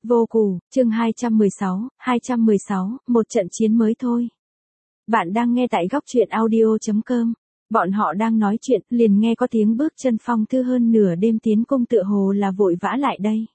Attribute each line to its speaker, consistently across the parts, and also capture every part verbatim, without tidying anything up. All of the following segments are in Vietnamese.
Speaker 1: Vô Cù, chương hai trăm mười sáu, hai trăm mười sáu, một trận chiến mới thôi. Bạn đang nghe tại góc truyện audio chấm com. Bọn họ đang nói chuyện, liền nghe có tiếng bước chân Phong Thư hơn nửa đêm tiến cung tựa hồ là vội vã lại đây.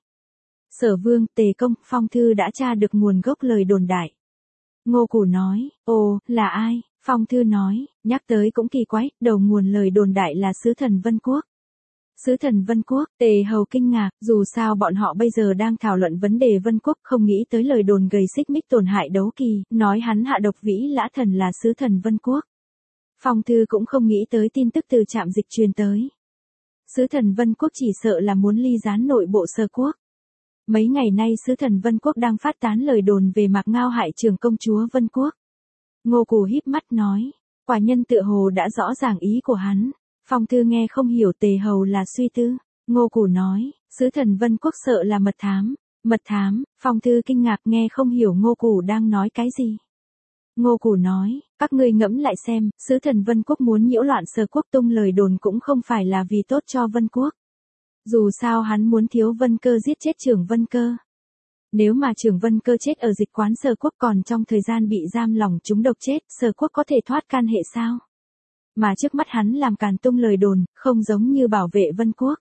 Speaker 1: Sở Vương, Tề Công, Phong Thư đã tra được nguồn gốc lời đồn đại. Ngô Cù nói, ồ, là ai? Phong Thư nói, nhắc tới cũng kỳ quái, đầu nguồn lời đồn đại là sứ thần Vân Quốc. Sứ thần Vân Quốc, Tề Hầu kinh ngạc, dù sao bọn họ bây giờ đang thảo luận vấn đề Vân Quốc, không nghĩ tới lời đồn gây xích mích tổn hại đấu kỳ, nói hắn hạ độc vĩ lã thần là sứ thần Vân Quốc. Phong Thư cũng không nghĩ tới tin tức từ trạm dịch truyền tới. Sứ thần Vân Quốc chỉ sợ là muốn ly gián nội bộ Sở Quốc. Mấy ngày nay sứ thần Vân Quốc đang phát tán lời đồn về Mạc Ngao hại trưởng công chúa Vân Quốc. Ngô Cù híp mắt nói, quả nhân tựa hồ đã rõ ràng ý của hắn. Phong Thư nghe không hiểu Tề Hầu là suy tư. Ngô Cù nói, sứ thần Vân Quốc sợ là mật thám. Mật thám, Phong Thư kinh ngạc nghe không hiểu Ngô Cù đang nói cái gì. Ngô Cù nói, các ngươi ngẫm lại xem, sứ thần Vân Quốc muốn nhiễu loạn Sở Quốc tung lời đồn cũng không phải là vì tốt cho Vân Quốc. Dù sao hắn muốn Thiếu Vân Cơ giết chết trưởng Vân Cơ. Nếu mà trưởng Vân Cơ chết ở dịch quán Sở Quốc còn trong thời gian bị giam lỏng chúng độc chết, Sở Quốc có thể thoát can hệ sao? Mà trước mắt hắn làm càn tung lời đồn, không giống như bảo vệ Vân Quốc.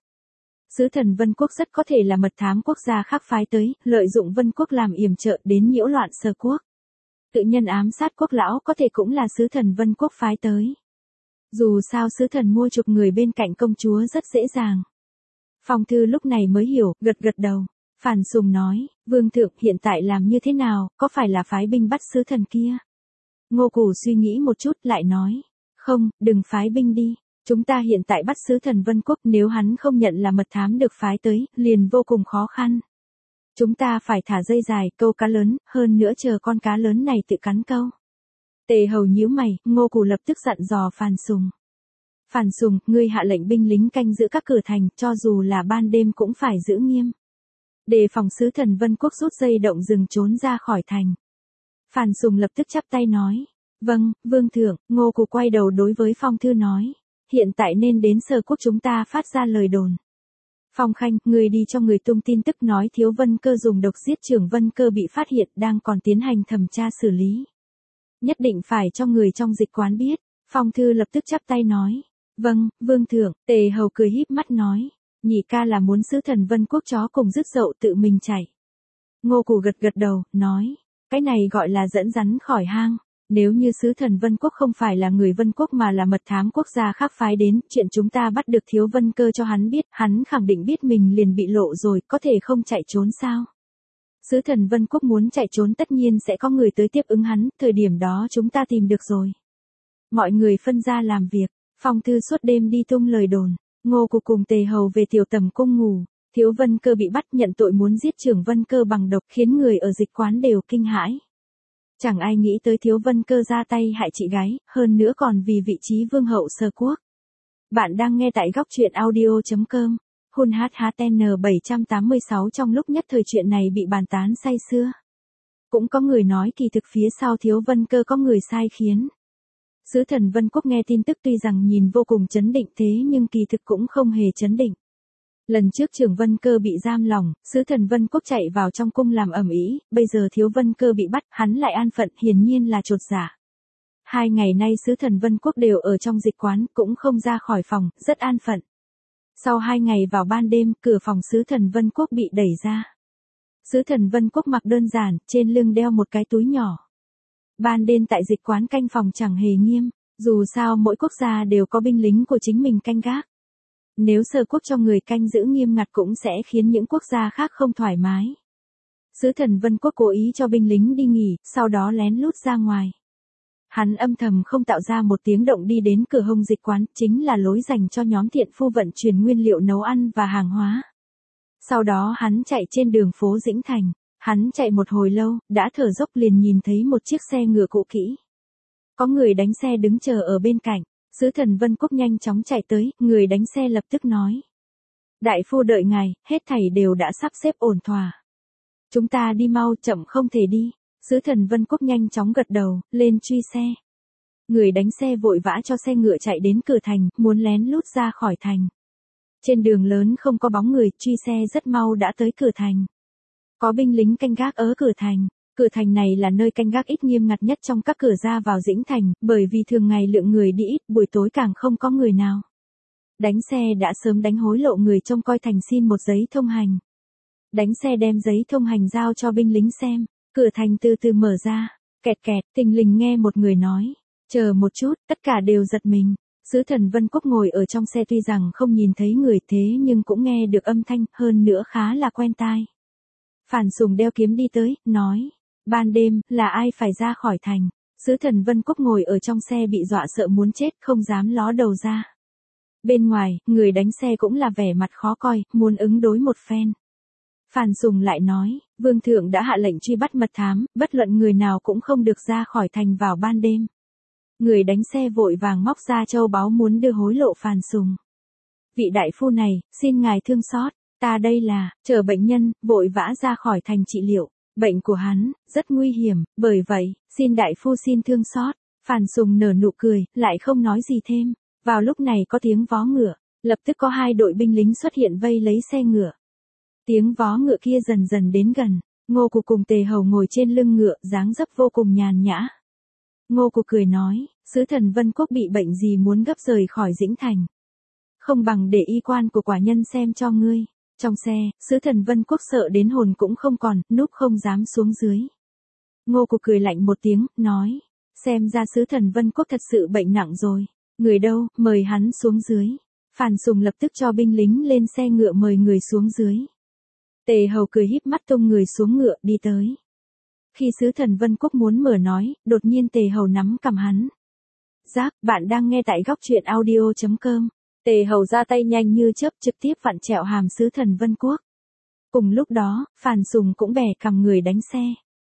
Speaker 1: Sứ thần Vân Quốc rất có thể là mật thám quốc gia khác phái tới, lợi dụng Vân Quốc làm yểm trợ đến nhiễu loạn Sở Quốc. Tự nhân ám sát quốc lão có thể cũng là sứ thần Vân Quốc phái tới. Dù sao sứ thần mua chuộc người bên cạnh công chúa rất dễ dàng. Phong Thư lúc này mới hiểu, gật gật đầu. Phàn Sùng nói, Vương thượng hiện tại làm như thế nào, có phải là phái binh bắt sứ thần kia? Ngô Cù suy nghĩ một chút lại nói. Không, đừng phái binh đi. Chúng ta hiện tại bắt sứ thần Vân Quốc, nếu hắn không nhận là mật thám được phái tới, liền vô cùng khó khăn. Chúng ta phải thả dây dài, câu cá lớn, hơn nữa chờ con cá lớn này tự cắn câu. Tề Hầu nhíu mày, Ngô Cù lập tức dặn dò Phàn Sùng. Phàn Sùng, ngươi hạ lệnh binh lính canh giữ các cửa thành, cho dù là ban đêm cũng phải giữ nghiêm. Đề phòng sứ thần Vân Quốc rút dây động rừng trốn ra khỏi thành. Phàn Sùng lập tức chắp tay nói. Vâng, Vương thượng. Ngô Cù quay đầu đối với Phong Thư nói. Hiện tại nên đến Sở Quốc chúng ta phát ra lời đồn. Phong Khanh, người đi cho người tung tin tức nói Thiếu Vân Cơ dùng độc giết trưởng Vân Cơ bị phát hiện đang còn tiến hành thẩm tra xử lý. Nhất định phải cho người trong dịch quán biết. Phong Thư lập tức chắp tay nói. Vâng, Vương thượng. Tề Hầu cười híp mắt nói. Nhị ca là muốn sứ thần Vân Quốc chó cùng dứt dậu tự mình chạy. Ngô Cù gật gật đầu, nói. Cái này gọi là dẫn rắn khỏi hang. Nếu như sứ thần Vân Quốc không phải là người Vân Quốc mà là mật thám quốc gia khác phái đến, chuyện chúng ta bắt được Thiếu Vân Cơ cho hắn biết, hắn khẳng định biết mình liền bị lộ rồi, có thể không chạy trốn sao? Sứ thần Vân Quốc muốn chạy trốn tất nhiên sẽ có người tới tiếp ứng hắn, thời điểm đó chúng ta tìm được rồi. Mọi người phân ra làm việc, Phong Thư suốt đêm đi tung lời đồn, Ngô Cù cùng Tề Hầu về tiểu tầm cung ngủ, Thiếu Vân Cơ bị bắt nhận tội muốn giết trưởng Vân Cơ bằng độc khiến người ở dịch quán đều kinh hãi. Chẳng ai nghĩ tới Thiếu Vân Cơ ra tay hại chị gái, hơn nữa còn vì vị trí vương hậu Sở Quốc. Bạn đang nghe tại góc truyện audio chấm com. Hun hát hát en bảy tám sáu trong lúc nhất thời chuyện này bị bàn tán say sưa. Cũng có người nói kỳ thực phía sau Thiếu Vân Cơ có người sai khiến. Sứ thần Vân Quốc nghe tin tức tuy rằng nhìn vô cùng chấn định thế nhưng kỳ thực cũng không hề chấn định. Lần trước trưởng Vân Cơ bị giam lỏng, sứ thần Vân Quốc chạy vào trong cung làm ầm ĩ, bây giờ Thiếu Vân Cơ bị bắt, hắn lại an phận, hiển nhiên là chột dạ. Hai ngày nay sứ thần Vân Quốc đều ở trong dịch quán, cũng không ra khỏi phòng, rất an phận. Sau hai ngày vào ban đêm, cửa phòng sứ thần Vân Quốc bị đẩy ra. Sứ thần Vân Quốc mặc đơn giản, trên lưng đeo một cái túi nhỏ. Ban đêm tại dịch quán canh phòng chẳng hề nghiêm, dù sao mỗi quốc gia đều có binh lính của chính mình canh gác. Nếu Sở Quốc cho người canh giữ nghiêm ngặt cũng sẽ khiến những quốc gia khác không thoải mái. Sứ thần Vân Quốc cố ý cho binh lính đi nghỉ, sau đó lén lút ra ngoài. Hắn âm thầm không tạo ra một tiếng động đi đến cửa hông dịch quán, chính là lối dành cho nhóm thiện phu vận chuyển nguyên liệu nấu ăn và hàng hóa. Sau đó hắn chạy trên đường phố Dĩnh Thành, hắn chạy một hồi lâu, đã thở dốc liền nhìn thấy một chiếc xe ngựa cũ kỹ. Có người đánh xe đứng chờ ở bên cạnh. Sứ thần Vân Quốc nhanh chóng chạy tới, người đánh xe lập tức nói. Đại phu đợi ngài, hết thảy đều đã sắp xếp ổn thỏa. Chúng ta đi mau, chậm không thể đi. Sứ thần Vân Quốc nhanh chóng gật đầu, lên truy xe. Người đánh xe vội vã cho xe ngựa chạy đến cửa thành, muốn lén lút ra khỏi thành. Trên đường lớn không có bóng người, truy xe rất mau đã tới cửa thành. Có binh lính canh gác ở cửa thành. Cửa thành này là nơi canh gác ít nghiêm ngặt nhất trong các cửa ra vào Dĩnh Thành, bởi vì thường ngày lượng người đi ít, buổi tối càng không có người nào. Đánh xe đã sớm đánh hối lộ người trông coi thành xin một giấy thông hành. Đánh xe đem giấy thông hành giao cho binh lính xem, cửa thành từ từ mở ra, kẹt kẹt, thình lình nghe một người nói, chờ một chút, tất cả đều giật mình. Sứ thần Vân Quốc ngồi ở trong xe tuy rằng không nhìn thấy người thế nhưng cũng nghe được âm thanh, hơn nữa khá là quen tai. Phản Sùng đeo kiếm đi tới, nói, ban đêm, là ai phải ra khỏi thành. Sứ thần Vân Quốc ngồi ở trong xe bị dọa sợ muốn chết, không dám ló đầu ra. Bên ngoài, người đánh xe cũng là vẻ mặt khó coi, muốn ứng đối một phen. Phàn Sùng lại nói, Vương Thượng đã hạ lệnh truy bắt mật thám, bất luận người nào cũng không được ra khỏi thành vào ban đêm. Người đánh xe vội vàng móc ra châu báu muốn đưa hối lộ Phàn Sùng. Vị đại phu này, xin ngài thương xót, ta đây là, chờ bệnh nhân, vội vã ra khỏi thành trị liệu. Bệnh của hắn, rất nguy hiểm, bởi vậy, xin đại phu xin thương xót. Phàn Sùng nở nụ cười, lại không nói gì thêm. Vào lúc này có tiếng vó ngựa, lập tức có hai đội binh lính xuất hiện vây lấy xe ngựa. Tiếng vó ngựa kia dần dần đến gần, Ngô Cục cùng Tề Hầu ngồi trên lưng ngựa, dáng dấp vô cùng nhàn nhã. Ngô Cục cười nói, sứ thần Vân Quốc bị bệnh gì muốn gấp rời khỏi Dĩnh Thành. Không bằng để y quan của quả nhân xem cho ngươi. Trong xe, sứ thần Vân Quốc sợ đến hồn cũng không còn, núp không dám xuống dưới. Ngô Cục cười lạnh một tiếng, nói, xem ra sứ thần Vân Quốc thật sự bệnh nặng rồi. Người đâu, mời hắn xuống dưới. Phàn Sùng lập tức cho binh lính lên xe ngựa mời người xuống dưới. Tề Hầu cười híp mắt tung người xuống ngựa đi tới. Khi sứ thần Vân Quốc muốn mở nói, đột nhiên Tề Hầu nắm cầm hắn. Giác, bạn đang nghe tại góc truyện audio chấm com. Tề Hầu ra tay nhanh như chớp trực tiếp vặn trẹo hàm sứ thần Vân Quốc. Cùng lúc đó, Phàn Sùng cũng bẻ cầm người đánh xe.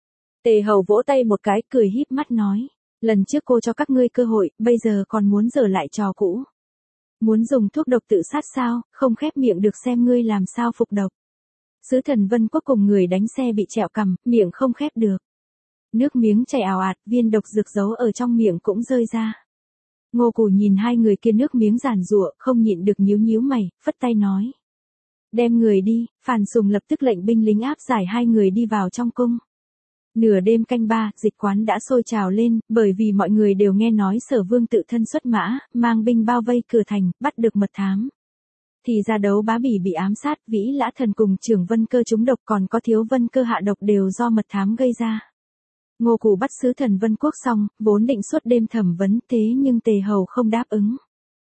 Speaker 1: Tề Hầu vỗ tay một cái cười híp mắt nói. Lần trước cô cho các ngươi cơ hội, bây giờ còn muốn dở lại trò cũ. Muốn dùng thuốc độc tự sát sao, không khép miệng được xem ngươi làm sao phục độc. Sứ thần Vân Quốc cùng người đánh xe bị trẹo cằm, miệng không khép được. Nước miếng chảy ào ạt, viên độc dược giấu ở trong miệng cũng rơi ra. Ngô Cù nhìn hai người kia nước miếng giàn giụa, không nhịn được nhíu nhíu mày, phất tay nói. Đem người đi, Phàn Sùng lập tức lệnh binh lính áp giải hai người đi vào trong cung. Nửa đêm canh ba, dịch quán đã sôi trào lên, bởi vì mọi người đều nghe nói Sở Vương tự thân xuất mã, mang binh bao vây cửa thành, bắt được mật thám. Thì ra Đấu Bá Bỉ bị ám sát, Vĩ Lã Thần cùng Trưởng Vân Cơ trúng độc còn có Thiếu Vân Cơ hạ độc đều do mật thám gây ra. Ngô Cù bắt sứ thần Vân Quốc xong, vốn định suốt đêm thẩm vấn thế nhưng Tề Hầu không đáp ứng.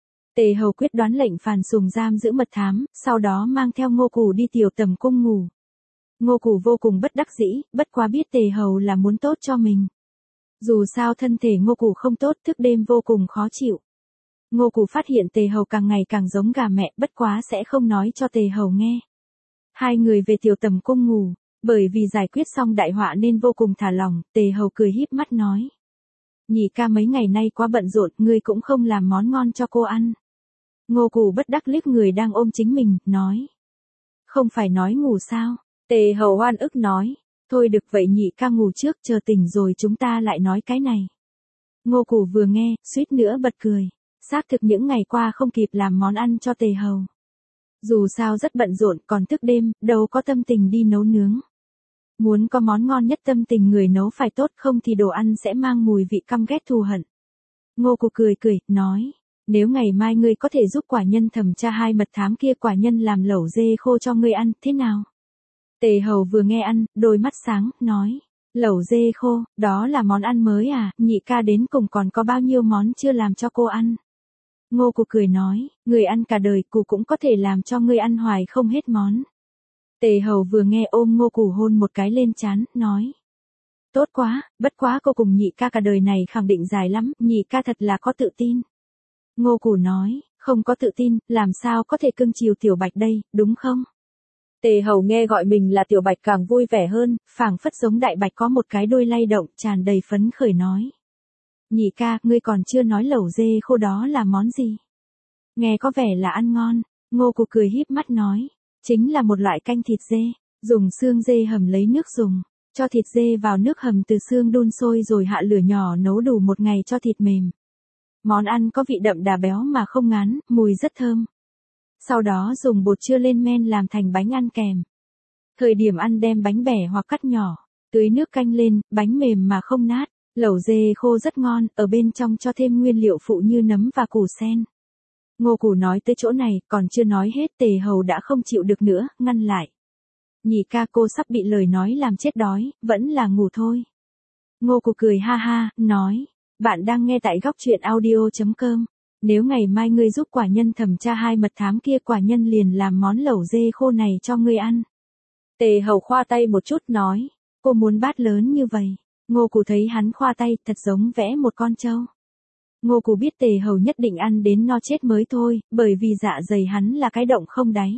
Speaker 1: Tề Hầu quyết đoán lệnh Phàn Sùng giam giữ mật thám, sau đó mang theo Ngô Cù đi tiểu tầm cung ngủ. Ngô Cù vô cùng bất đắc dĩ, bất quá biết Tề Hầu là muốn tốt cho mình. Dù sao thân thể Ngô Cù không tốt, thức đêm vô cùng khó chịu. Ngô Cù phát hiện Tề Hầu càng ngày càng giống gà mẹ, bất quá sẽ không nói cho Tề Hầu nghe. Hai người về tiểu tầm cung ngủ, bởi vì giải quyết xong đại họa nên vô cùng thả lỏng, Tề Hầu cười híp mắt nói. Nhị ca mấy ngày nay quá bận rộn, ngươi cũng không làm món ngon cho cô ăn. Ngô Cù bất đắc liếc người đang ôm chính mình, nói. Không phải nói ngủ sao? Tề Hầu oan ức nói. Thôi được vậy nhị ca ngủ trước, chờ tỉnh rồi chúng ta lại nói cái này. Ngô Cù vừa nghe, suýt nữa bật cười. Xác thực những ngày qua không kịp làm món ăn cho Tề Hầu. Dù sao rất bận rộn, còn thức đêm, đâu có tâm tình đi nấu nướng. Muốn có món ngon nhất tâm tình người nấu phải tốt, không thì đồ ăn sẽ mang mùi vị căm ghét thù hận. Ngô Cù cười cười, nói, nếu ngày mai ngươi có thể giúp quả nhân thẩm tra hai mật thám kia, quả nhân làm lẩu dê khô cho ngươi ăn, thế nào? Tề Hầu vừa nghe ăn, đôi mắt sáng, nói, lẩu dê khô, đó là món ăn mới à, nhị ca đến cùng còn có bao nhiêu món chưa làm cho cô ăn. Ngô Cù cười nói, người ăn cả đời, Cù cũng có thể làm cho ngươi ăn hoài không hết món. Tề Hầu vừa nghe ôm Ngô Cù hôn một cái lên trán, nói. Tốt quá, bất quá cô cùng nhị ca cả đời này khẳng định dài lắm, nhị ca thật là có tự tin. Ngô Cù nói, không có tự tin, làm sao có thể cưng chiều Tiểu Bạch đây, đúng không? Tề Hầu nghe gọi mình là Tiểu Bạch càng vui vẻ hơn, phảng phất giống đại bạch có một cái đuôi lay động, tràn đầy phấn khởi nói. Nhị ca, ngươi còn chưa nói lẩu dê khô đó là món gì? Nghe có vẻ là ăn ngon. Ngô Cù cười híp mắt nói. Chính là một loại canh thịt dê. Dùng xương dê hầm lấy nước dùng. Cho thịt dê vào nước hầm từ xương đun sôi rồi hạ lửa nhỏ nấu đủ một ngày cho thịt mềm. Món ăn có vị đậm đà béo mà không ngán, mùi rất thơm. Sau đó dùng bột chưa lên men làm thành bánh ăn kèm. Thời điểm ăn đem bánh bẻ hoặc cắt nhỏ, tưới nước canh lên, bánh mềm mà không nát, lẩu dê khô rất ngon, ở bên trong cho thêm nguyên liệu phụ như nấm và củ sen. Ngô Củ nói tới chỗ này, còn chưa nói hết Tề Hầu đã không chịu được nữa, ngăn lại. Nhị ca, cô sắp bị lời nói làm chết đói, vẫn là ngủ thôi. Ngô Củ cười ha ha, nói, bạn đang nghe tại góc truyện audio chấm com. Nếu ngày mai ngươi giúp quả nhân thẩm tra hai mật thám kia, quả nhân liền làm món lẩu dê khô này cho ngươi ăn. Tề Hầu khoa tay một chút nói, cô muốn bát lớn như vậy. Ngô Củ thấy hắn khoa tay, thật giống vẽ một con trâu. Ngô Củ biết Tề Hầu nhất định ăn đến no chết mới thôi, bởi vì dạ dày hắn là cái động không đáy.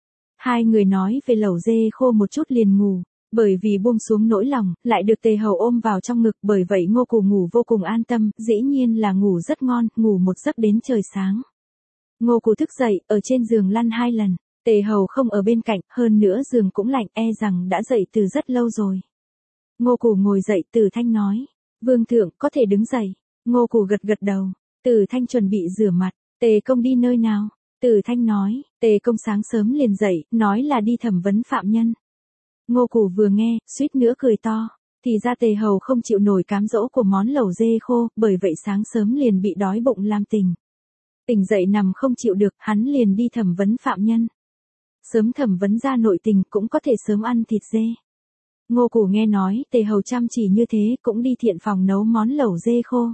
Speaker 1: Hai người nói về lẩu dê khô một chút liền ngủ, bởi vì buông xuống nỗi lòng, lại được Tề Hầu ôm vào trong ngực, bởi vậy Ngô Củ ngủ vô cùng an tâm, dĩ nhiên là ngủ rất ngon, ngủ một giấc đến trời sáng. Ngô Củ thức dậy, ở trên giường lăn hai lần, Tề Hầu không ở bên cạnh, hơn nữa giường cũng lạnh, e rằng đã dậy từ rất lâu rồi. Ngô Củ ngồi dậy, Từ Thanh nói, Vương thượng, có thể đứng dậy. Ngô Củ gật gật đầu, Từ Thanh chuẩn bị rửa mặt, Tề công đi nơi nào? Từ Thanh nói, Tề công sáng sớm liền dậy, nói là đi thẩm vấn phạm nhân. Ngô Củ vừa nghe, suýt nữa cười to, thì ra Tề Hầu không chịu nổi cám dỗ của món lẩu dê khô, bởi vậy sáng sớm liền bị đói bụng làm tình. Tỉnh dậy nằm không chịu được, hắn liền đi thẩm vấn phạm nhân. Sớm thẩm vấn ra nội tình cũng có thể sớm ăn thịt dê. Ngô Củ nghe nói, Tề Hầu chăm chỉ như thế cũng đi thiện phòng nấu món lẩu dê khô.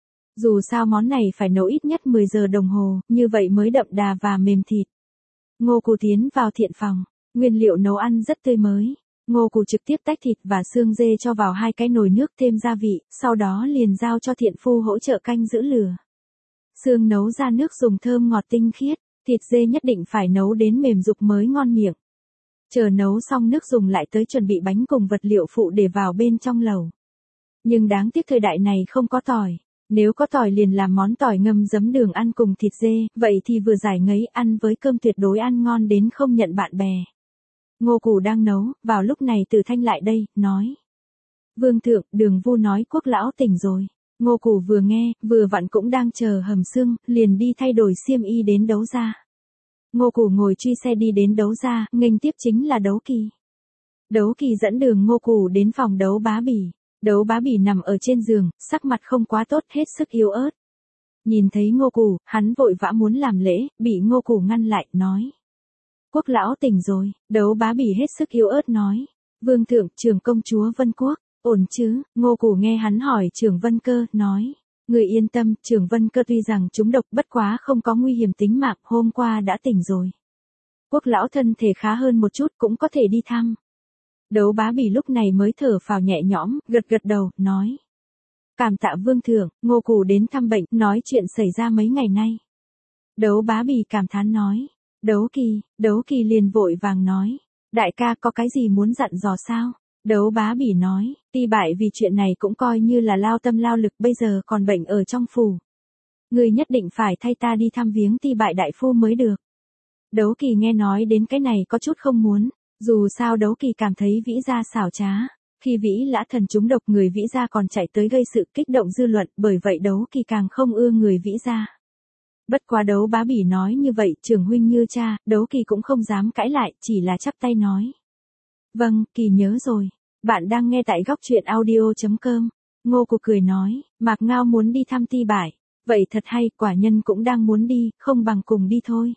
Speaker 1: Dù sao món này phải nấu ít nhất mười giờ đồng hồ, như vậy mới đậm đà và mềm thịt. Ngô Củ tiến vào thiện phòng, nguyên liệu nấu ăn rất tươi mới. Ngô Củ trực tiếp tách thịt và xương dê cho vào hai cái nồi nước thêm gia vị, sau đó liền giao cho thiện phu hỗ trợ canh giữ lửa. Xương nấu ra nước dùng thơm ngọt tinh khiết, thịt dê nhất định phải nấu đến mềm rục mới ngon miệng. Chờ nấu xong nước dùng lại tới chuẩn bị bánh cùng vật liệu phụ để vào bên trong lẩu. Nhưng đáng tiếc thời đại này không có tỏi. Nếu có tỏi liền làm món tỏi ngâm giấm đường ăn cùng thịt dê, vậy thì vừa giải ngấy ăn với cơm tuyệt đối ăn ngon đến không nhận bạn bè. Ngô Củ đang nấu, vào lúc này Từ Thanh lại đây, nói. Vương thượng, Đường Vu nói Quốc lão tỉnh rồi. Ngô Củ vừa nghe, vừa vặn cũng đang chờ hầm xương, liền đi thay đổi xiêm y đến Đấu Gia. Ngô Củ ngồi truy xe đi đến Đấu Gia, nghênh tiếp chính là Đấu Kỳ. Đấu Kỳ dẫn đường Ngô Củ đến phòng Đấu Bá Bỉ. Đấu Bá Bỉ nằm ở trên giường, sắc mặt không quá tốt, hết sức yếu ớt. Nhìn thấy Ngô Củ, hắn vội vã muốn làm lễ, bị Ngô Củ ngăn lại, nói. Quốc lão tỉnh rồi. Đấu Bá Bỉ hết sức yếu ớt nói. Vương thượng, trưởng công chúa Vân Quốc, ổn chứ? Ngô Củ nghe hắn hỏi trưởng Vân Cơ, nói. Người yên tâm, trưởng Vân Cơ tuy rằng trúng độc bất quá không có nguy hiểm tính mạng, hôm qua đã tỉnh rồi. Quốc lão thân thể khá hơn một chút, cũng có thể đi thăm. Đấu Bá Bỉ lúc này mới thở phào nhẹ nhõm, gật gật đầu, nói. Cảm tạ Vương thượng. Ngô Củ đến thăm bệnh, nói chuyện xảy ra mấy ngày nay. Đấu Bá Bỉ cảm thán nói. Đấu Kỳ, Đấu Kỳ liền vội vàng nói. Đại ca có cái gì muốn dặn dò sao? Đấu Bá Bỉ nói, Ti bại vì chuyện này cũng coi như là lao tâm lao lực, bây giờ còn bệnh ở trong phủ. Người nhất định phải thay ta đi thăm viếng Ti bại đại phu mới được. Đấu Kỳ nghe nói đến cái này có chút không muốn. Dù sao Đấu Kỳ cảm thấy Vĩ Gia xảo trá, khi Vĩ Lã Thần trúng độc người Vĩ Gia còn chạy tới gây sự kích động dư luận, bởi vậy Đấu Kỳ càng không ưa người Vĩ Gia. Bất quá Đấu Bá Bỉ nói như vậy, trưởng huynh như cha, Đấu Kỳ cũng không dám cãi lại, chỉ là chắp tay nói. Vâng, Kỳ nhớ rồi. Bạn đang nghe tại góc truyện audio chấm com. Ngô Củ cười nói, Mạc Ngao muốn đi thăm Ti bại. Vậy thật hay, quả nhân cũng đang muốn đi, không bằng cùng đi thôi.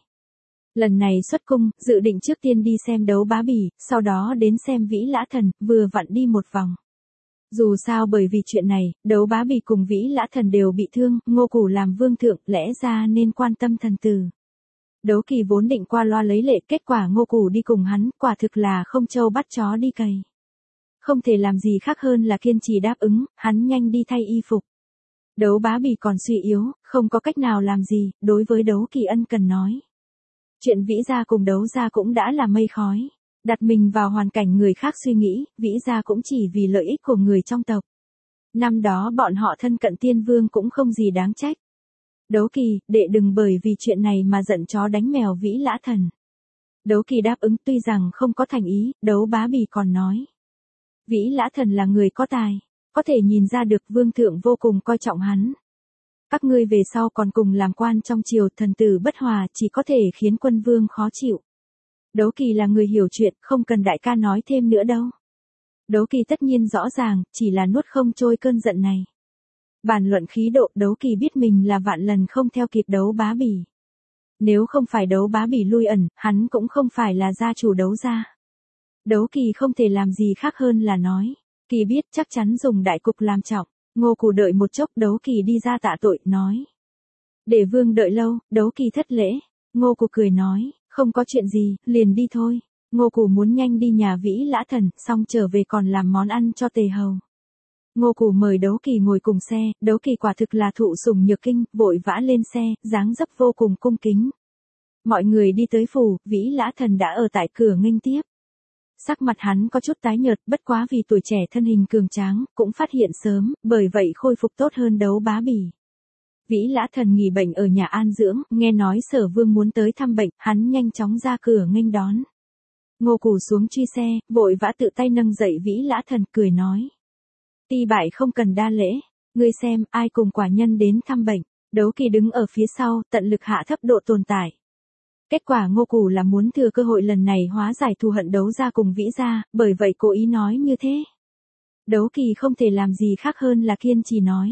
Speaker 1: Lần này xuất cung, dự định trước tiên đi xem Đấu Bá Bỉ, sau đó đến xem Vĩ Lã Thần, vừa vặn đi một vòng. Dù sao bởi vì chuyện này, Đấu Bá Bỉ cùng Vĩ Lã Thần đều bị thương, Ngô Củ làm vương thượng, lẽ ra nên quan tâm thần tử. Đấu Kỳ vốn định qua loa lấy lệ, kết quả Ngô Củ đi cùng hắn, quả thực là không trâu bắt chó đi cày. Không thể làm gì khác hơn là kiên trì đáp ứng, hắn nhanh đi thay y phục. Đấu Bá Bỉ còn suy yếu, không có cách nào làm gì, đối với Đấu Kỳ ân cần nói. Chuyện Vĩ Gia cùng Đấu Gia cũng đã là mây khói. Đặt mình vào hoàn cảnh người khác suy nghĩ, Vĩ Gia cũng chỉ vì lợi ích của người trong tộc. Năm đó bọn họ thân cận tiên vương cũng không gì đáng trách. Đấu Kỳ, đệ đừng bởi vì chuyện này mà giận chó đánh mèo Vĩ Lã Thần. Đấu Kỳ đáp ứng tuy rằng không có thành ý, Đấu Bá Bỉ còn nói. Vĩ Lã Thần là người có tài, có thể nhìn ra được vương thượng vô cùng coi trọng hắn. Các ngươi về sau còn cùng làm quan trong triều, thần tử bất hòa chỉ có thể khiến quân vương khó chịu. Đấu Kỳ là người hiểu chuyện, không cần đại ca nói thêm nữa đâu. Đấu Kỳ tất nhiên rõ ràng, chỉ là nuốt không trôi cơn giận này. Bàn luận khí độ, Đấu Kỳ biết mình là vạn lần không theo kịp Đấu Bá Bỉ. Nếu không phải Đấu Bá Bỉ lui ẩn, hắn cũng không phải là gia chủ Đấu gia. Đấu Kỳ không thể làm gì khác hơn là nói. Kỳ biết chắc chắn dùng đại cục làm trọng. Ngô Cù đợi một chốc, Đấu Kỳ đi ra tạ tội, nói. Để vương đợi lâu, Đấu Kỳ thất lễ. Ngô Cù cười nói, không có chuyện gì, liền đi thôi. Ngô Cù muốn nhanh đi nhà Vĩ Lã Thần, xong trở về còn làm món ăn cho Tề Hầu. Ngô Cù mời Đấu Kỳ ngồi cùng xe, Đấu Kỳ quả thực là thụ sủng nhược kinh, vội vã lên xe, dáng dấp vô cùng cung kính. Mọi người đi tới phủ, Vĩ Lã Thần đã ở tại cửa nghênh tiếp. Sắc mặt hắn có chút tái nhợt, bất quá vì tuổi trẻ thân hình cường tráng, cũng phát hiện sớm, bởi vậy khôi phục tốt hơn Đấu Bá Bỉ. Vĩ Lã Thần nghỉ bệnh ở nhà an dưỡng, nghe nói Sở Vương muốn tới thăm bệnh, hắn nhanh chóng ra cửa nghênh đón. Ngô Cù xuống truy xe, vội vã tự tay nâng dậy Vĩ Lã Thần, cười nói. Ti bại không cần đa lễ, ngươi xem, ai cùng quả nhân đến thăm bệnh. Đấu Kỳ đứng ở phía sau, tận lực hạ thấp độ tồn tại. Kết quả Ngô Cù là muốn thừa cơ hội lần này hóa giải thù hận Đấu gia cùng Vĩ gia, bởi vậy cố ý nói như thế. Đấu Kỳ không thể làm gì khác hơn là kiên trì nói.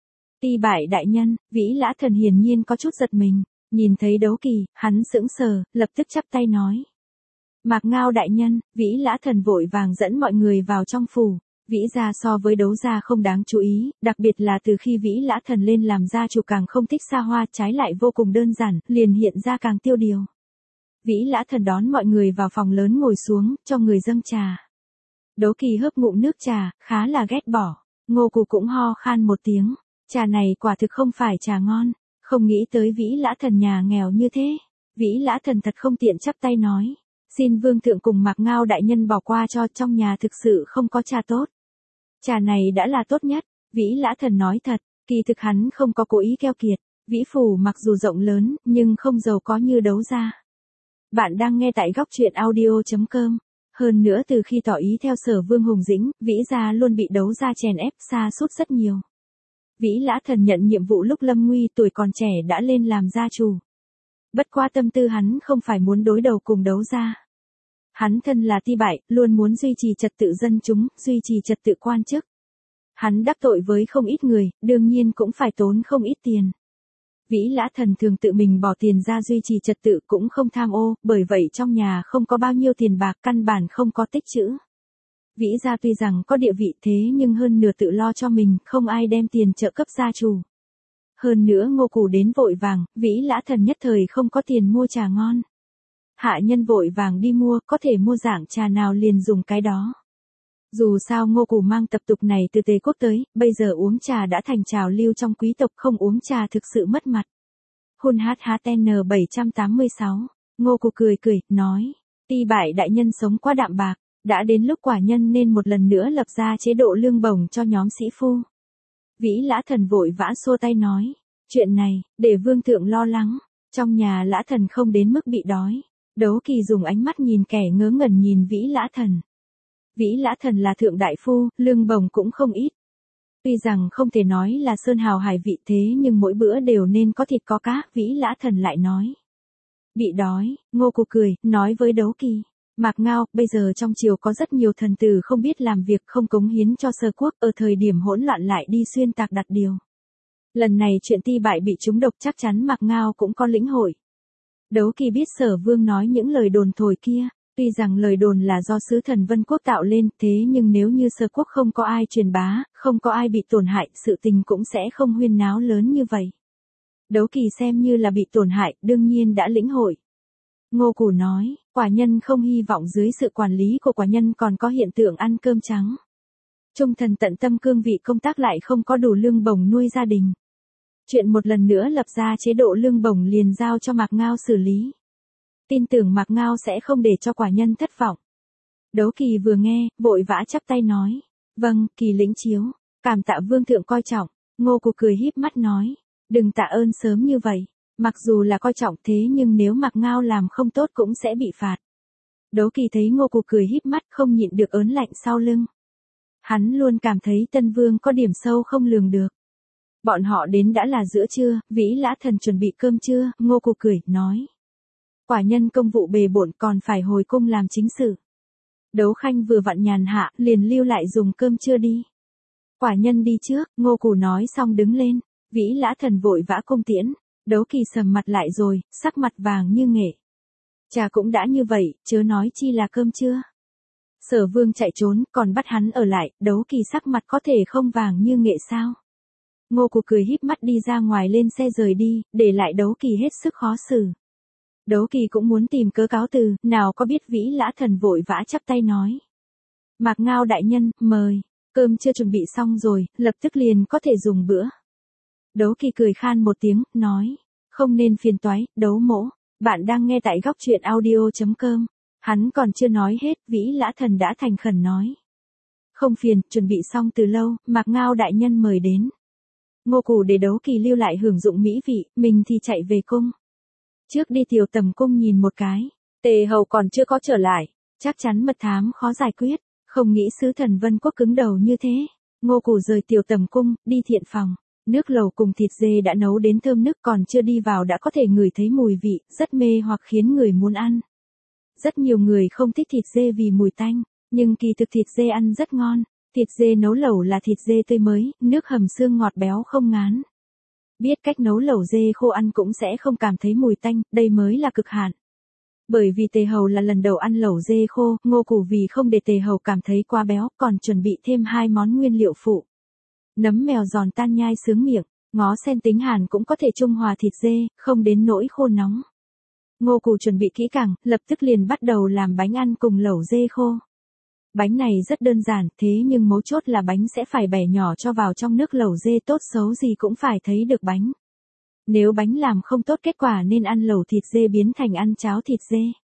Speaker 1: Ti bại đại nhân, Vĩ Lã Thần hiển nhiên có chút giật mình, nhìn thấy Đấu Kỳ, hắn sững sờ, lập tức chắp tay nói. Mạc Ngao đại nhân, Vĩ Lã Thần vội vàng dẫn mọi người vào trong phủ. Vĩ gia so với Đấu gia không đáng chú ý, đặc biệt là từ khi Vĩ Lã Thần lên làm gia chủ càng không thích xa hoa, trái lại vô cùng đơn giản, liền hiện ra càng tiêu điều. Vĩ Lã Thần đón mọi người vào phòng lớn ngồi xuống, cho người dâng trà. Đấu Kỳ hớp ngụm nước trà, khá là ghét bỏ. Ngô Cù cũng ho khan một tiếng. Trà này quả thực không phải trà ngon, không nghĩ tới Vĩ Lã Thần nhà nghèo như thế. Vĩ Lã Thần thật không tiện chắp tay nói. Xin vương thượng cùng Mạc Ngao đại nhân bỏ qua cho, trong nhà thực sự không có trà tốt. Trà này đã là tốt nhất, Vĩ Lã Thần nói thật, kỳ thực hắn không có cố ý keo kiệt. Vĩ phủ mặc dù rộng lớn, nhưng không giàu có như Đấu gia. Bạn đang nghe tại góc truyện audio chấm com. Hơn nữa từ khi tỏ ý theo Sở Vương Hùng Dĩnh, Vĩ gia luôn bị Đấu gia chèn ép xa sút rất nhiều. Vĩ Lã Thần nhận nhiệm vụ lúc lâm nguy, tuổi còn trẻ đã lên làm gia chủ. Bất quá tâm tư hắn không phải muốn đối đầu cùng Đấu gia. Hắn thân là ti bại, luôn muốn duy trì trật tự dân chúng, duy trì trật tự quan chức. Hắn đắc tội với không ít người, đương nhiên cũng phải tốn không ít tiền. Vĩ Lã Thần thường tự mình bỏ tiền ra duy trì trật tự, cũng không tham ô, bởi vậy trong nhà không có bao nhiêu tiền bạc, căn bản không có tích trữ. Vĩ gia tuy rằng có địa vị thế nhưng hơn nửa tự lo cho mình, không ai đem tiền trợ cấp gia chủ. Hơn nữa Ngô Cù đến vội vàng, Vĩ Lã Thần nhất thời không có tiền mua trà ngon. Hạ nhân vội vàng đi mua, có thể mua dạng trà nào liền dùng cái đó. Dù sao Ngô Cù mang tập tục này từ Tề quốc tới, bây giờ uống trà đã thành trào lưu trong quý tộc, không uống trà thực sự mất mặt. Hun hát hát en bảy tám sáu, Ngô Cù cười cười, nói, ti bại đại nhân sống quá đạm bạc, đã đến lúc quả nhân nên một lần nữa lập ra chế độ lương bổng cho nhóm sĩ phu. Vĩ Lã Thần vội vã xua tay nói, chuyện này, để vương thượng lo lắng, trong nhà Lã Thần không đến mức bị đói. Đấu Kỳ dùng ánh mắt nhìn kẻ ngớ ngẩn nhìn Vĩ Lã Thần. Vĩ Lã Thần là thượng đại phu, lương bổng cũng không ít. Tuy rằng không thể nói là sơn hào hải vị thế nhưng mỗi bữa đều nên có thịt có cá, Vĩ Lã Thần lại nói. Bị đói, Ngô Cù cười, nói với Đấu Kỳ. Mạc Ngao, bây giờ trong triều có rất nhiều thần tử không biết làm việc, không cống hiến cho Sở quốc, ở thời điểm hỗn loạn lại đi xuyên tạc đặt điều. Lần này chuyện ti bại bị trúng độc chắc chắn Mạc Ngao cũng có lĩnh hội. Đấu Kỳ biết Sở Vương nói những lời đồn thổi kia, tuy rằng lời đồn là do sứ thần Vân Quốc tạo lên, thế nhưng nếu như Sở quốc không có ai truyền bá, không có ai bị tổn hại, sự tình cũng sẽ không huyên náo lớn như vậy. Đấu Kỳ xem như là bị tổn hại, đương nhiên đã lĩnh hội. Ngô Cù nói, quả nhân không hy vọng dưới sự quản lý của quả nhân còn có hiện tượng ăn cơm trắng. Trung thần tận tâm cương vị công tác lại không có đủ lương bổng nuôi gia đình. Chuyện một lần nữa lập ra chế độ lương bổng liền giao cho Mạc Ngao xử lý. Tin tưởng Mạc Ngao sẽ không để cho quả nhân thất vọng. Đấu Kỳ vừa nghe, vội vã chắp tay nói. Vâng, Kỳ lĩnh chiếu, cảm tạ vương thượng coi trọng. Ngô Cù cười híp mắt nói. Đừng tạ ơn sớm như vậy. Mặc dù là coi trọng thế nhưng nếu Mạc Ngao làm không tốt cũng sẽ bị phạt. Đấu Kỳ thấy Ngô Cù cười híp mắt không nhịn được ớn lạnh sau lưng. Hắn luôn cảm thấy Tân Vương có điểm sâu không lường được. Bọn họ đến đã là giữa trưa, Vĩ Lã Thần chuẩn bị cơm trưa, Ngô Cù cười, nói. Quả nhân công vụ bề bộn còn phải hồi cung làm chính sự. Đấu Khanh vừa vặn nhàn hạ, liền lưu lại dùng cơm trưa đi. Quả nhân đi trước, Ngô Cù nói xong đứng lên, Vĩ Lã Thần vội vã cung tiễn, Đấu Kỳ sầm mặt lại rồi, sắc mặt vàng như nghệ. Cha cũng đã như vậy, chớ nói chi là cơm trưa. Sở Vương chạy trốn, còn bắt hắn ở lại, Đấu Kỳ sắc mặt có thể không vàng như nghệ sao? Ngô Cù cười híp mắt đi ra ngoài lên xe rời đi, để lại Đấu Kỳ hết sức khó xử. Đấu Kỳ cũng muốn tìm cớ cáo từ, nào có biết Vĩ Lã Thần vội vã chắp tay nói. Mạc Ngao đại nhân, mời, cơm chưa chuẩn bị xong rồi, lập tức liền có thể dùng bữa. Đấu Kỳ cười khan một tiếng, nói, không nên phiền toái, Đấu mỗ, bạn đang nghe tại góc truyện audio chấm com. Hắn còn chưa nói hết, Vĩ Lã Thần đã thành khẩn nói. Không phiền, chuẩn bị xong từ lâu, Mạc Ngao đại nhân mời đến. Ngô Cù để Đấu Kỳ lưu lại hưởng dụng mỹ vị, mình thì chạy về cung. Trước đi Tiểu Tầm cung nhìn một cái, Tề Hầu còn chưa có trở lại, chắc chắn mật thám khó giải quyết, không nghĩ sứ thần Vân Quốc cứng đầu như thế. Ngô Cù rời Tiểu Tầm cung, đi thiện phòng, nước lẩu cùng thịt dê đã nấu đến thơm nức, còn chưa đi vào đã có thể ngửi thấy mùi vị, rất mê hoặc khiến người muốn ăn. Rất nhiều người không thích thịt dê vì mùi tanh, nhưng kỳ thực thịt dê ăn rất ngon. Thịt dê nấu lẩu là thịt dê tươi mới, nước hầm xương ngọt béo không ngán. Biết cách nấu lẩu dê khô ăn cũng sẽ không cảm thấy mùi tanh, đây mới là cực hạn. Bởi vì Tề Hầu là lần đầu ăn lẩu dê khô, Ngô Cù vì không để Tề Hầu cảm thấy quá béo, còn chuẩn bị thêm hai món nguyên liệu phụ. Nấm mèo giòn tan nhai sướng miệng, ngó sen tính hàn cũng có thể trung hòa thịt dê, không đến nỗi khô nóng. Ngô Cù chuẩn bị kỹ càng, lập tức liền bắt đầu làm bánh ăn cùng lẩu dê khô. Bánh này rất đơn giản, thế nhưng mấu chốt là bánh sẽ phải bẻ nhỏ cho vào trong nước lẩu dê, tốt xấu gì cũng phải thấy được bánh. Nếu bánh làm không tốt kết quả nên ăn lẩu thịt dê biến thành ăn cháo thịt dê.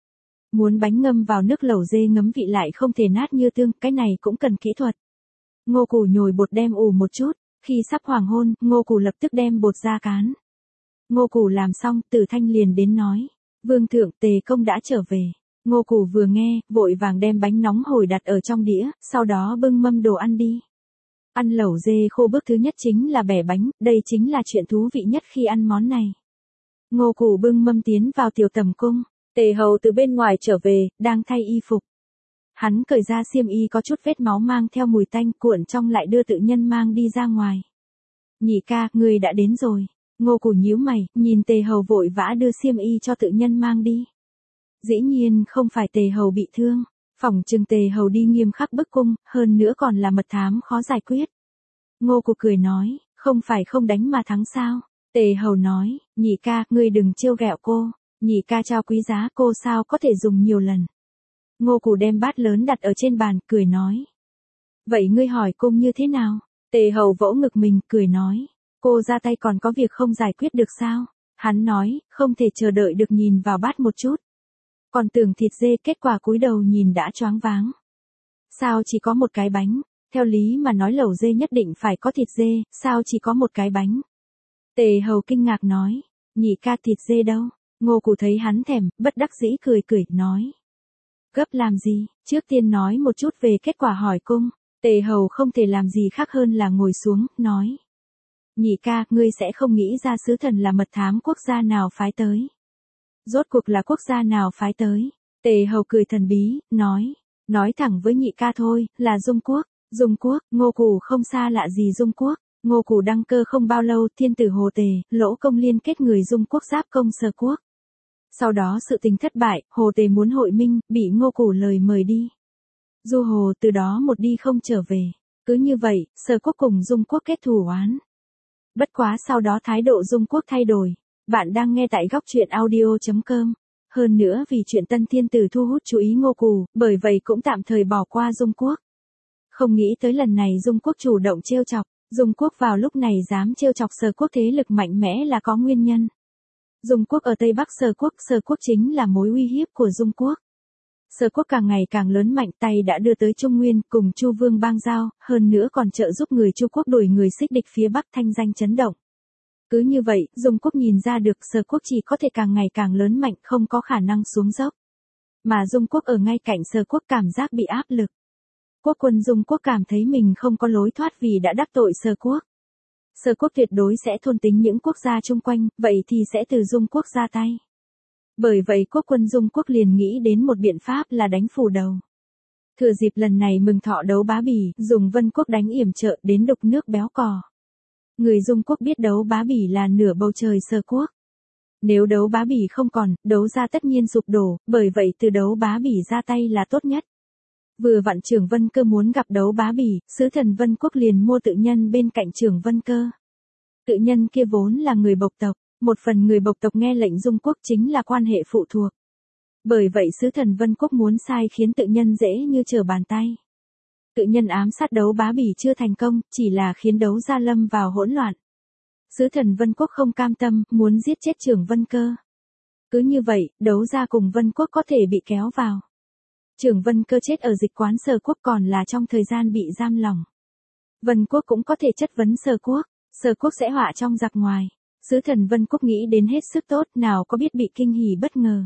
Speaker 1: Muốn bánh ngâm vào nước lẩu dê ngấm vị lại không thể nát như tương, cái này cũng cần kỹ thuật. Ngô Cù nhồi bột đem ủ một chút, khi sắp hoàng hôn, Ngô Cù lập tức đem bột ra cán. Ngô Cù làm xong, Tử Thanh liền đến nói, Vương thượng, Tề công đã trở về. Ngô Cù vừa nghe, vội vàng đem bánh nóng hổi đặt ở trong đĩa, sau đó bưng mâm đồ ăn đi. Ăn lẩu dê khô bước thứ nhất chính là bẻ bánh, đây chính là chuyện thú vị nhất khi ăn món này. Ngô Cù bưng mâm tiến vào Tiểu Tầm cung, Tề Hầu từ bên ngoài trở về, đang thay y phục. Hắn cởi ra xiêm y có chút vết máu mang theo mùi tanh, cuộn trong lại đưa Tự Nhân mang đi ra ngoài. Nhị ca, người đã đến rồi. Ngô Cù nhíu mày, nhìn Tề Hầu vội vã đưa xiêm y cho Tự Nhân mang đi. Dĩ nhiên không phải Tề Hầu bị thương, phỏng chừng Tề Hầu đi nghiêm khắc bức cung, hơn nữa còn là mật thám khó giải quyết. Ngô Cù cười nói, không phải không đánh mà thắng sao? Tề Hầu nói, nhị ca, ngươi đừng trêu ghẹo cô, nhị ca trao quý giá cô sao có thể dùng nhiều lần. Ngô Cù đem bát lớn đặt ở trên bàn, cười nói. Vậy ngươi hỏi cung như thế nào? Tề Hầu vỗ ngực mình, cười nói, cô ra tay còn có việc không giải quyết được sao? Hắn nói, không thể chờ đợi được nhìn vào bát một chút. Còn tưởng thịt dê, kết quả cúi đầu nhìn đã choáng váng. Sao chỉ có một cái bánh? Theo lý mà nói lẩu dê nhất định phải có thịt dê, sao chỉ có một cái bánh? Tề Hầu kinh ngạc nói, nhị ca thịt dê đâu? Ngô Cù thấy hắn thèm, bất đắc dĩ cười cười, nói. Gấp làm gì, trước tiên nói một chút về kết quả hỏi cung. Tề Hầu không thể làm gì khác hơn là ngồi xuống, nói. Nhị ca, ngươi sẽ không nghĩ ra sứ thần là mật thám quốc gia nào phái tới. Rốt cuộc là quốc gia nào phái tới? Tề Hầu cười thần bí, nói. Nói thẳng với nhị ca thôi, là Dung Quốc. Dung Quốc, Ngô Cù không xa lạ gì Dung Quốc. Ngô Cù đăng cơ không bao lâu, thiên tử Hồ Tề, Lỗ Công liên kết người Dung Quốc giáp công Sở Quốc. Sau đó sự tình thất bại, Hồ Tề muốn hội minh, bị Ngô Cù lời mời đi. Du Hồ từ đó một đi không trở về. Cứ như vậy, Sở Quốc cùng Dung Quốc kết thù oán. Bất quá sau đó thái độ Dung Quốc thay đổi. Bạn đang nghe tại góc truyện audio chấm com. Hơn nữa vì chuyện Tân Thiên Tử thu hút chú ý Ngô Cù, bởi vậy cũng tạm thời bỏ qua Dung Quốc. Không nghĩ tới lần này Dung Quốc chủ động trêu chọc. Dung Quốc vào lúc này dám trêu chọc Sở Quốc, thế lực mạnh mẽ là có nguyên nhân. Dung Quốc ở Tây Bắc Sở Quốc, Sở Quốc chính là mối uy hiếp của Dung Quốc. Sở Quốc càng ngày càng lớn mạnh, tay đã đưa tới Trung Nguyên, cùng Chu Vương bang giao, hơn nữa còn trợ giúp người Chu Quốc đuổi người xích địch phía Bắc, thanh danh chấn động. Cứ như vậy, Dung Quốc nhìn ra được Sở Quốc chỉ có thể càng ngày càng lớn mạnh, không có khả năng xuống dốc. Mà Dung Quốc ở ngay cạnh Sở Quốc cảm giác bị áp lực. Quốc quân Dung Quốc cảm thấy mình không có lối thoát vì đã đắc tội Sở Quốc. Sở Quốc tuyệt đối sẽ thôn tính những quốc gia chung quanh, vậy thì sẽ từ Dung Quốc ra tay. Bởi vậy quốc quân Dung Quốc liền nghĩ đến một biện pháp là đánh phủ đầu. Thừa dịp lần này mừng thọ đấu Bá Bỉ, dùng Vân Quốc đánh yểm trợ đến đục nước béo cò. Người Dung Quốc biết đấu Bá Bỉ là nửa bầu trời Sở Quốc. Nếu đấu Bá Bỉ không còn, đấu ra tất nhiên sụp đổ, bởi vậy từ đấu Bá Bỉ ra tay là tốt nhất. Vừa vặn Trưởng Vân Cơ muốn gặp đấu Bá Bỉ, sứ thần Vân Quốc liền mua tự nhân bên cạnh Trưởng Vân Cơ. Tự nhân kia vốn là người Bộc tộc, một phần người Bộc tộc nghe lệnh Dung Quốc chính là quan hệ phụ thuộc. Bởi vậy sứ thần Vân Quốc muốn sai khiến tự nhân dễ như trở bàn tay. Tự nhân ám sát đấu Bá Bỉ chưa thành công, chỉ là khiến đấu gia lâm vào hỗn loạn. Sứ thần Vân Quốc không cam tâm, muốn giết chết Trưởng Vân Cơ. Cứ như vậy, đấu gia cùng Vân Quốc có thể bị kéo vào. Trưởng Vân Cơ chết ở dịch quán Sở Quốc còn là trong thời gian bị giam lỏng. Vân Quốc cũng có thể chất vấn Sở Quốc, Sở Quốc sẽ họa trong giặc ngoài. Sứ thần Vân Quốc nghĩ đến hết sức tốt, nào có biết bị kinh hỉ bất ngờ.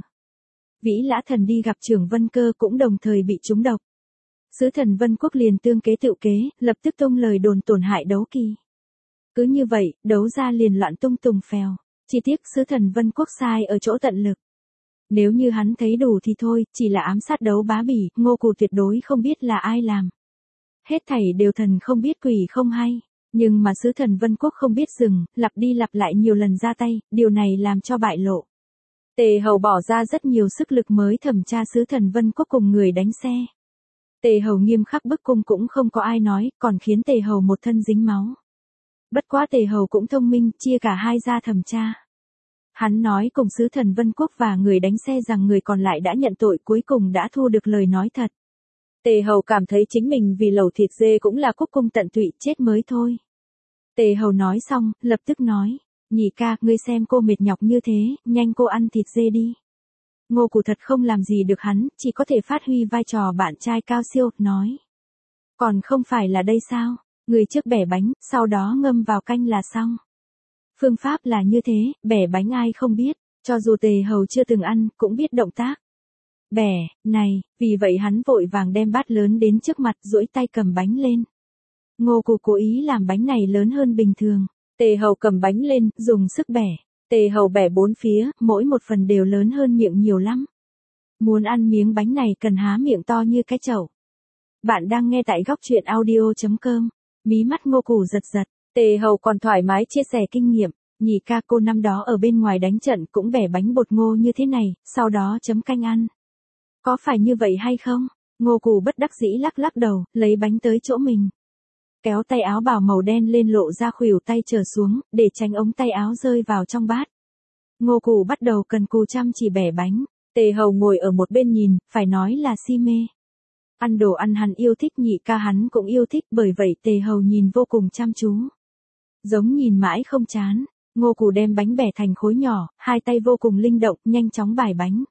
Speaker 1: Vĩ Lã Thần đi gặp Trưởng Vân Cơ cũng đồng thời bị trúng độc. Sứ thần Vân Quốc liền tương kế tự kế, lập tức tung lời đồn tổn hại đấu kỳ. Cứ như vậy, đấu gia liền loạn tung tùng phèo. Chi tiết sứ thần Vân Quốc sai ở chỗ tận lực. Nếu như hắn thấy đủ thì thôi, chỉ là ám sát đấu Bá Bỉ, Ngô Cù tuyệt đối không biết là ai làm. Hết thảy đều thần không biết quỷ không hay. Nhưng mà sứ thần Vân Quốc không biết dừng, lặp đi lặp lại nhiều lần ra tay, điều này làm cho bại lộ. Tề Hầu bỏ ra rất nhiều sức lực mới thẩm tra sứ thần Vân Quốc cùng người đánh xe. Tề Hầu nghiêm khắc bức cung cũng không có ai nói, còn khiến Tề Hầu một thân dính máu. Bất quá Tề Hầu cũng thông minh, chia cả hai ra thẩm tra. Hắn nói cùng sứ thần Vân Quốc và người đánh xe rằng người còn lại đã nhận tội, cuối cùng đã thu được lời nói thật. Tề Hầu cảm thấy chính mình vì lẩu thịt dê cũng là quốc cung tận tụy, chết mới thôi. Tề Hầu nói xong, lập tức nói, nhị ca, ngươi xem cô mệt nhọc như thế, nhanh cô ăn thịt dê đi. Ngô Cù thật không làm gì được hắn, chỉ có thể phát huy vai trò bạn trai cao siêu, nói. Còn không phải là đây sao, người trước bẻ bánh, sau đó ngâm vào canh là xong. Phương pháp là như thế, bẻ bánh ai không biết, cho dù Tề Hầu chưa từng ăn, cũng biết động tác. Bẻ, này, vì vậy hắn vội vàng đem bát lớn đến trước mặt, duỗi tay cầm bánh lên. Ngô Cù cố ý làm bánh này lớn hơn bình thường. Tề Hầu cầm bánh lên, dùng sức bẻ. Tề Hầu bẻ bốn phía, mỗi một phần đều lớn hơn miệng nhiều lắm. Muốn ăn miếng bánh này cần há miệng to như cái chậu. Bạn đang nghe tại góc truyện audio chấm com. Mí mắt Ngô Cù giật giật. Tề Hầu còn thoải mái chia sẻ kinh nghiệm. Nhị ca, cô năm đó ở bên ngoài đánh trận cũng bẻ bánh bột ngô như thế này, sau đó chấm canh ăn. Có phải như vậy hay không? Ngô Cù bất đắc dĩ lắc lắc đầu, lấy bánh tới chỗ mình. Kéo tay áo bào màu đen lên lộ ra khuỷu tay trở xuống, để tránh ống tay áo rơi vào trong bát. Ngô Cù bắt đầu cần cù chăm chỉ bẻ bánh. Tề Hầu ngồi ở một bên nhìn, phải nói là si mê. Ăn đồ ăn hắn yêu thích, nhị ca hắn cũng yêu thích, bởi vậy Tề Hầu nhìn vô cùng chăm chú. Giống nhìn mãi không chán. Ngô Cù đem bánh bẻ thành khối nhỏ, hai tay vô cùng linh động, nhanh chóng bải bánh.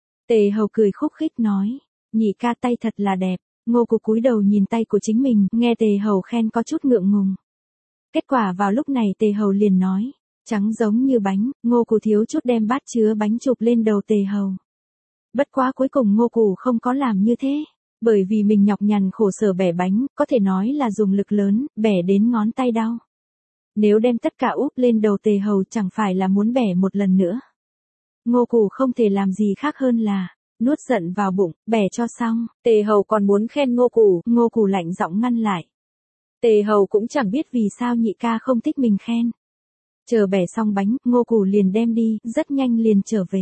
Speaker 1: Tề Hầu cười khúc khích nói, nhị ca tay thật là đẹp. Ngô Cù cúi đầu nhìn tay của chính mình, nghe Tề Hầu khen có chút ngượng ngùng. Kết quả vào lúc này Tề Hầu liền nói, trắng giống như bánh. Ngô Cù thiếu chút đem bát chứa bánh chụp lên đầu Tề Hầu. Bất quá cuối cùng Ngô Cù không có làm như thế, bởi vì mình nhọc nhằn khổ sở bẻ bánh, có thể nói là dùng lực lớn, bẻ đến ngón tay đau. Nếu đem tất cả úp lên đầu Tề Hầu chẳng phải là muốn bẻ một lần nữa. Ngô Cù không thể làm gì khác hơn là nuốt giận vào bụng, bẻ cho xong. Tề Hầu còn muốn khen Ngô Cù, Ngô Cù lạnh giọng ngăn lại. Tề Hầu cũng chẳng biết vì sao nhị ca không thích mình khen. Chờ bẻ xong bánh, Ngô Cù liền đem đi, rất nhanh liền trở về.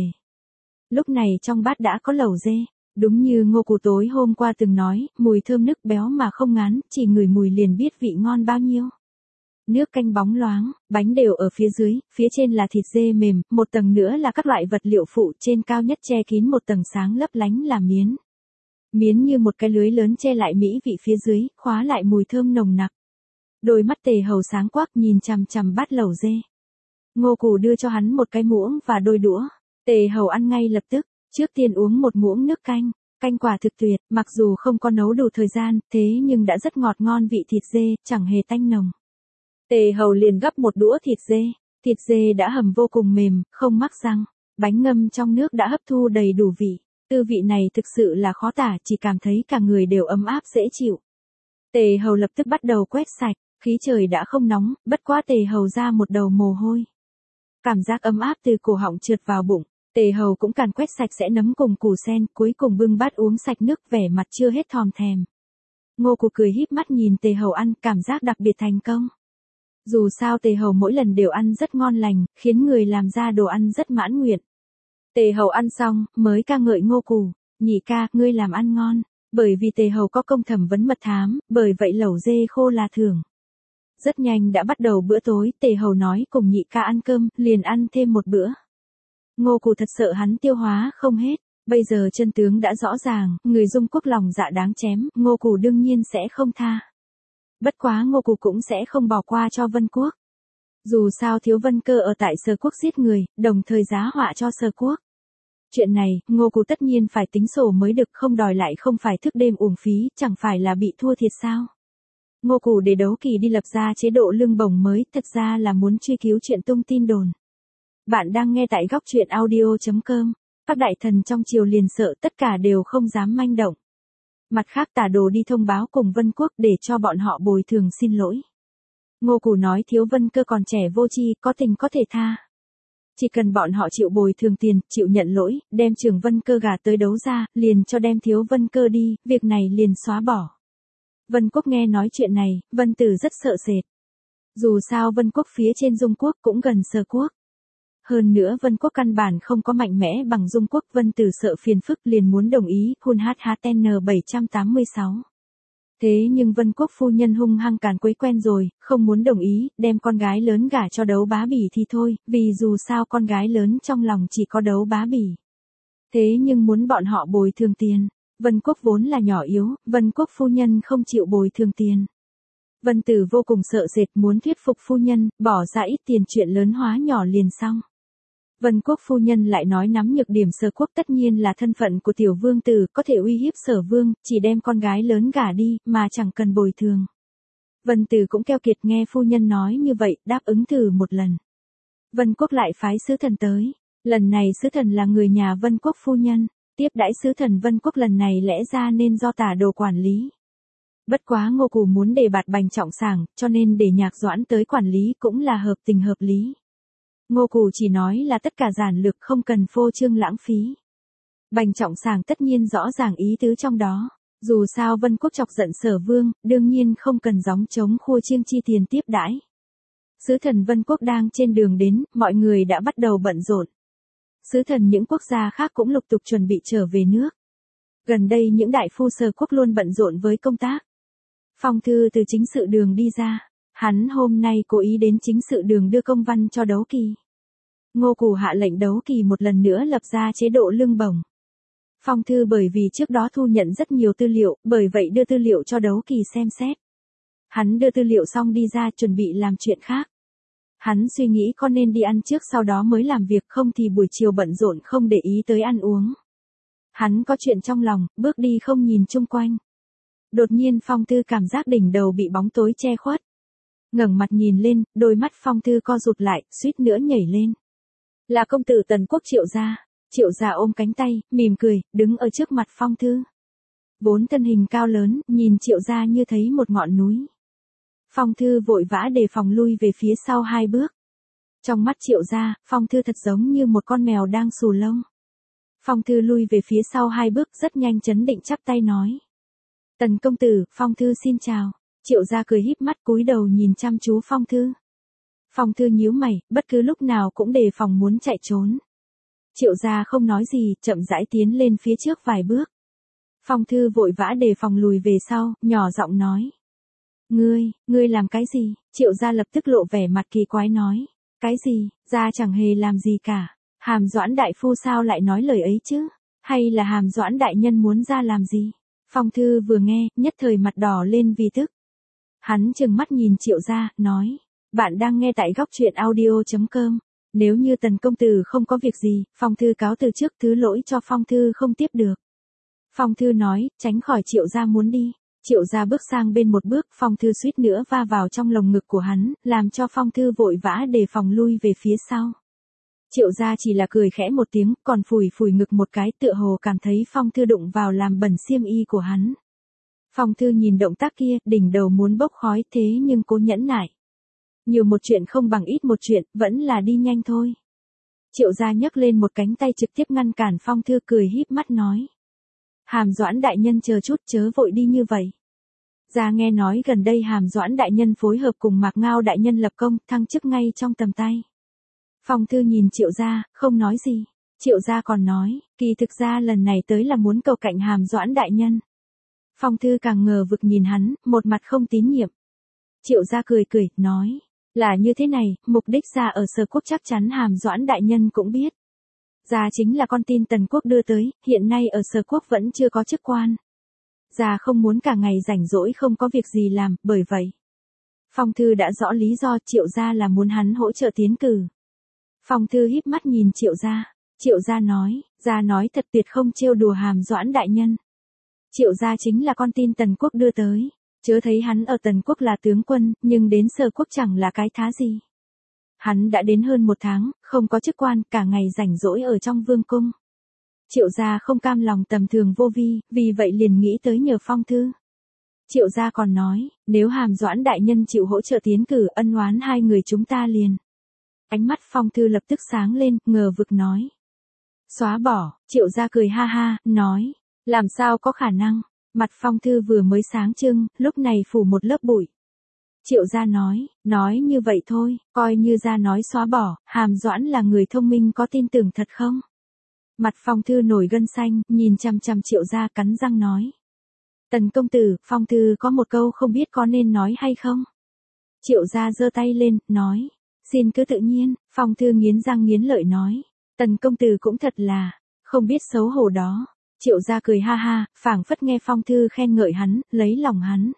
Speaker 1: Lúc này trong bát đã có lẩu dê. Đúng như Ngô Cù tối hôm qua từng nói, mùi thơm nức béo mà không ngán, chỉ ngửi mùi liền biết vị ngon bao nhiêu. Nước canh bóng loáng, bánh đều ở phía dưới, phía trên là thịt dê mềm, một tầng nữa là các loại vật liệu phụ, trên cao nhất che kín một tầng sáng lấp lánh là miến. Miến như một cái lưới lớn che lại mỹ vị phía dưới, khóa lại mùi thơm nồng nặc. Đôi mắt Tề Hầu sáng quắc nhìn chằm chằm bát lẩu dê. Ngô Cù đưa cho hắn một cái muỗng và đôi đũa. Tề Hầu ăn ngay lập tức, trước tiên uống một muỗng nước canh. Canh quả thực tuyệt, mặc dù không có nấu đủ thời gian, thế nhưng đã rất ngọt ngon, vị thịt dê, chẳng hề tanh nồng. Tề Hầu liền gắp một đũa thịt dê. Thịt dê đã hầm vô cùng mềm, không mắc răng. Bánh ngâm trong nước đã hấp thu đầy đủ vị. Tư vị này thực sự là khó tả, chỉ cảm thấy cả người đều ấm áp dễ chịu. Tề Hầu lập tức bắt đầu quét sạch, khí trời đã không nóng, bất quá Tề Hầu ra một đầu mồ hôi. Cảm giác ấm áp từ cổ họng trượt vào bụng. Tề hầu cũng càn quét sạch sẽ nấm cùng củ sen, cuối cùng bưng bát uống sạch nước, vẻ mặt chưa hết thòm thèm. Ngô Cù cười híp mắt nhìn Tề hầu ăn, cảm giác đặc biệt thành công. Dù sao Tề hầu mỗi lần đều ăn rất ngon lành, khiến người làm ra đồ ăn rất mãn nguyện. Tề hầu ăn xong, mới ca ngợi Ngô Cù, nhị ca, ngươi làm ăn ngon, bởi vì Tề hầu có công thẩm vấn mật thám, bởi vậy lẩu dê khô là thưởng. Rất nhanh đã bắt đầu bữa tối, Tề hầu nói cùng nhị ca ăn cơm, liền ăn thêm một bữa. Ngô Cù thật sợ hắn tiêu hóa không hết, bây giờ chân tướng đã rõ ràng, người Dung Quốc lòng dạ đáng chém, Ngô Cù đương nhiên sẽ không tha. Bất quá Ngô Cù cũng sẽ không bỏ qua cho Vân Quốc. Dù sao Thiếu Vân Cơ ở tại Sở Quốc giết người, đồng thời giá họa cho Sở Quốc. Chuyện này, Ngô Cù tất nhiên phải tính sổ mới được, không đòi lại không phải thức đêm uổng phí, chẳng phải là bị thua thiệt sao. Ngô Cù để đấu kỳ đi lập ra chế độ lương bổng mới, thật ra là muốn truy cứu chuyện tung tin đồn. Bạn đang nghe tại góc truyện audio chấm com, các đại thần trong triều liền sợ tất cả đều không dám manh động. Mặt khác Tả Đồ đi thông báo cùng Vân Quốc để cho bọn họ bồi thường xin lỗi. Ngô Cù nói Thiếu Vân Cơ còn trẻ vô tri, có tình có thể tha. Chỉ cần bọn họ chịu bồi thường tiền, chịu nhận lỗi, đem Trường Vân Cơ gả tới đấu ra, liền cho đem Thiếu Vân Cơ đi, việc này liền xóa bỏ. Vân Quốc nghe nói chuyện này, Vân Tử rất sợ sệt. Dù sao Vân Quốc phía trên Dung Quốc cũng gần Sở Quốc. Hơn nữa Vân Quốc căn bản không có mạnh mẽ bằng Dung Quốc, Vân Tử sợ phiền phức liền muốn đồng ý, Hun hát hát en bảy tám sáu. Thế nhưng Vân Quốc phu nhân hung hăng càn quấy quen rồi, không muốn đồng ý, đem con gái lớn gả cho Đấu Bá Bỉ thì thôi, vì dù sao con gái lớn trong lòng chỉ có Đấu Bá Bỉ. Thế nhưng muốn bọn họ bồi thường tiền, Vân Quốc vốn là nhỏ yếu, Vân Quốc phu nhân không chịu bồi thường tiền. Vân Tử vô cùng sợ sệt, muốn thuyết phục phu nhân, bỏ ra ít tiền, chuyện lớn hóa nhỏ liền xong. Vân Quốc phu nhân lại nói nắm nhược điểm Sở Quốc tất nhiên là thân phận của tiểu vương tử, có thể uy hiếp Sở Vương, chỉ đem con gái lớn gả đi, mà chẳng cần bồi thường. Vân Tử cũng keo kiệt nghe phu nhân nói như vậy, đáp ứng thử một lần. Vân Quốc lại phái sứ thần tới, lần này sứ thần là người nhà Vân Quốc phu nhân, tiếp đãi sứ thần Vân Quốc lần này lẽ ra nên do Tả Đồ quản lý. Bất quá Ngô Cù muốn đề bạt Bành Trọng Sảng, cho nên để Nhạc Doãn tới quản lý cũng là hợp tình hợp lý. Ngô Cù chỉ nói là tất cả giản lược, không cần phô trương lãng phí. Bành Trọng Sảng tất nhiên rõ ràng ý tứ trong đó. Dù sao Vân Quốc chọc giận Sở Vương, đương nhiên không cần gióng trống khua chiêng chi tiền tiếp đãi. Sứ thần Vân Quốc đang trên đường đến, mọi người đã bắt đầu bận rộn. Sứ thần những quốc gia khác cũng lục tục chuẩn bị trở về nước. Gần đây những đại phu Sở Quốc luôn bận rộn với công tác. Phong Thư từ chính sự đường đi ra. Hắn hôm nay cố ý đến chính sự đường đưa công văn cho Đấu Kỳ. Ngô Cù hạ lệnh Đấu Kỳ một lần nữa lập ra chế độ lương bổng. Phong Thư bởi vì trước đó thu nhận rất nhiều tư liệu, bởi vậy đưa tư liệu cho Đấu Kỳ xem xét. Hắn đưa tư liệu xong đi ra chuẩn bị làm chuyện khác. Hắn suy nghĩ có nên đi ăn trước sau đó mới làm việc, không thì buổi chiều bận rộn không để ý tới ăn uống. Hắn có chuyện trong lòng, bước đi không nhìn chung quanh. Đột nhiên Phong Thư cảm giác đỉnh đầu bị bóng tối che khuất. Ngẩng mặt nhìn lên, đôi mắt Phong Thư co rụt lại, suýt nữa nhảy lên. Là công tử Tần Quốc Triệu gia. Triệu gia ôm cánh tay, mỉm cười, đứng ở trước mặt Phong Thư. Vốn thân hình cao lớn, nhìn Triệu gia như thấy một ngọn núi. Phong Thư vội vã đề phòng lui về phía sau hai bước. Trong mắt Triệu gia, Phong Thư thật giống như một con mèo đang xù lông. Phong Thư lui về phía sau hai bước, rất nhanh chấn định chắp tay nói. Tần công tử, Phong Thư xin chào. Triệu gia cười híp mắt cúi đầu nhìn chăm chú Phong Thư. Phong Thư nhíu mày, bất cứ lúc nào cũng đề phòng muốn chạy trốn. Triệu gia không nói gì, chậm rãi tiến lên phía trước vài bước. Phong Thư vội vã đề phòng lùi về sau, nhỏ giọng nói. Ngươi, ngươi làm cái gì? Triệu gia lập tức lộ vẻ mặt kỳ quái nói. Cái gì? Gia chẳng hề làm gì cả. Hàm Doãn đại phu sao lại nói lời ấy chứ? Hay là Hàm Doãn đại nhân muốn ra làm gì? Phong Thư vừa nghe, nhất thời mặt đỏ lên vì tức. Hắn trừng mắt nhìn Triệu gia, nói. Bạn đang nghe tại góc truyện audio chấm com. Nếu như Tần công tử không có việc gì, Phong Thư cáo từ trước, thứ lỗi cho Phong Thư không tiếp được. Phong Thư nói, tránh khỏi Triệu gia muốn đi. Triệu gia bước sang bên một bước, Phong Thư suýt nữa va vào trong lồng ngực của hắn, làm cho Phong Thư vội vã đề phòng lui về phía sau. Triệu gia chỉ là cười khẽ một tiếng, còn phủi phủi ngực một cái, tựa hồ cảm thấy Phong Thư đụng vào làm bẩn xiêm y của hắn. Phong Thư nhìn động tác kia, đỉnh đầu muốn bốc khói, thế nhưng cố nhẫn nại. Nhiều một chuyện không bằng ít một chuyện, vẫn là đi nhanh thôi. Triệu gia nhấc lên một cánh tay trực tiếp ngăn cản Phong Thư, cười híp mắt nói. Hàm Doãn đại nhân chờ chút, chớ vội đi như vậy. Gia nghe nói gần đây Hàm Doãn đại nhân phối hợp cùng Mạc Ngao đại nhân lập công, thăng chức ngay trong tầm tay. Phong Thư nhìn Triệu gia, không nói gì. Triệu gia còn nói, kỳ thực ra lần này tới là muốn cầu cạnh Hàm Doãn đại nhân. Phong Thư càng ngờ vực nhìn hắn, một mặt không tín nhiệm. Triệu gia cười cười, nói, là như thế này, mục đích gia ở Sở Quốc chắc chắn Hàm Doãn đại nhân cũng biết. Gia chính là con tin Tần Quốc đưa tới, hiện nay ở Sở Quốc vẫn chưa có chức quan. Gia không muốn cả ngày rảnh rỗi không có việc gì làm, bởi vậy. Phong Thư đã rõ lý do, Triệu gia là muốn hắn hỗ trợ tiến cử. Phong Thư híp mắt nhìn Triệu gia. Triệu gia nói, gia nói thật tuyệt không trêu đùa Hàm Doãn đại nhân. Triệu gia chính là con tin Tần Quốc đưa tới, chớ thấy hắn ở Tần Quốc là tướng quân, nhưng đến Sở Quốc chẳng là cái thá gì. Hắn đã đến hơn một tháng, không có chức quan, cả ngày rảnh rỗi ở trong vương cung. Triệu gia không cam lòng tầm thường vô vi, vì vậy liền nghĩ tới nhờ Phong Thư. Triệu gia còn nói, nếu Hàm Doãn đại nhân chịu hỗ trợ tiến cử, ân oán hai người chúng ta liền. Ánh mắt Phong Thư lập tức sáng lên, ngờ vực nói. Xóa bỏ, Triệu gia cười ha ha, nói, làm sao có khả năng, mặt Phong Thư vừa mới sáng trưng, lúc này phủ một lớp bụi. Triệu gia nói, nói như vậy thôi, coi như gia nói xóa bỏ, Hàm Doãn là người thông minh có tin tưởng thật không? Mặt Phong Thư nổi gân xanh, nhìn chằm chằm Triệu gia cắn răng nói. Tần công tử, Phong Thư có một câu không biết có nên nói hay không? Triệu gia giơ tay lên, nói, xin cứ tự nhiên. Phong Thư nghiến răng nghiến lợi nói, Tần công tử cũng thật là, không biết xấu hổ đó. Triệu gia cười ha ha, phảng phất nghe Phong Thư khen ngợi hắn, lấy lòng hắn.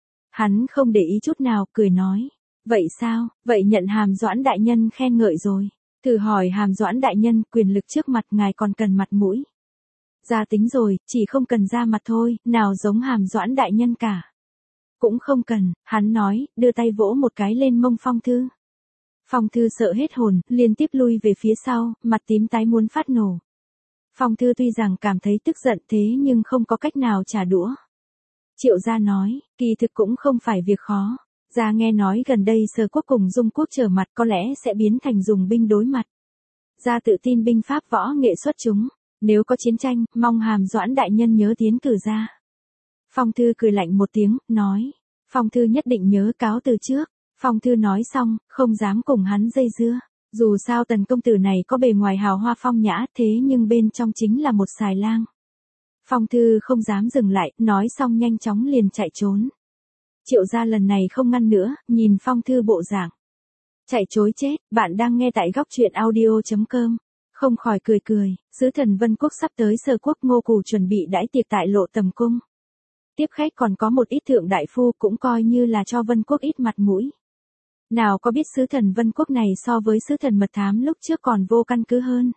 Speaker 1: Hắn không để ý chút nào, cười nói, vậy sao, vậy nhận Hàm Doãn đại nhân khen ngợi rồi. Thử hỏi Hàm Doãn đại nhân, quyền lực trước mặt ngài còn cần mặt mũi. Gia tính rồi, chỉ không cần ra mặt thôi, nào giống Hàm Doãn đại nhân cả. Cũng không cần, hắn nói, đưa tay vỗ một cái lên mông Phong Thư. Phong Thư sợ hết hồn, liên tiếp lui về phía sau, mặt tím tái muốn phát nổ. Phong Thư tuy rằng cảm thấy tức giận thế nhưng không có cách nào trả đũa. Triệu gia nói, kỳ thực cũng không phải việc khó. Gia nghe nói gần đây Sở Quốc cùng Dung Quốc trở mặt có lẽ sẽ biến thành dùng binh đối mặt. Gia tự tin binh pháp võ nghệ xuất chúng. Nếu có chiến tranh, mong Hàm Doãn đại nhân nhớ tiến cử gia. Phong Thư cười lạnh một tiếng, nói. Phong Thư nhất định nhớ, cáo từ trước. Phong Thư nói xong, không dám cùng hắn dây dưa. Dù sao Tần công tử này có bề ngoài hào hoa phong nhã, thế nhưng bên trong chính là một xài lang. Phong Thư không dám dừng lại, nói xong nhanh chóng liền chạy trốn. Triệu gia lần này không ngăn nữa, nhìn Phong Thư bộ dạng. Chạy chối chết, bạn đang nghe tại góc truyện audio chấm com. Không khỏi cười cười, sứ thần Vân Quốc sắp tới Sở Quốc, Ngô Cù chuẩn bị đãi tiệc tại Lộ Tầm Cung. Tiếp khách còn có một ít thượng đại phu, cũng coi như là cho Vân Quốc ít mặt mũi. Nào có biết sứ thần Vân Quốc này so với sứ thần mật thám lúc trước còn vô căn cứ hơn.